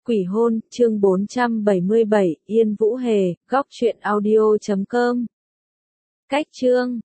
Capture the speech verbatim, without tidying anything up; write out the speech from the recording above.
Quỷ hôn, chương bốn trăm bảy mươi bảy, Yên Vũ Hề, góc truyện audio chấm com. Cách chương